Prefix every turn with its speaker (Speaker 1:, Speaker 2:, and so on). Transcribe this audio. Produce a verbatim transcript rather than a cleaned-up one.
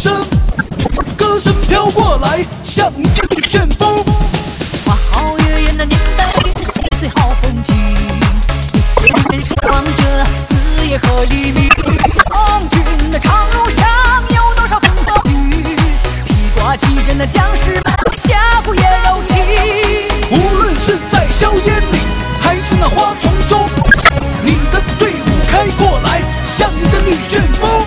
Speaker 1: 声，歌声飘过来，像一阵旋风。
Speaker 2: 花好月圆的年代，岁岁好风景。一人是望着四野和黎明。皇军的长路上有多少风和雨？披挂骑阵的将士们，下骨也柔情。
Speaker 1: 无论是在硝烟里，还是那花丛中，你的队伍开过来，像一阵女旋风。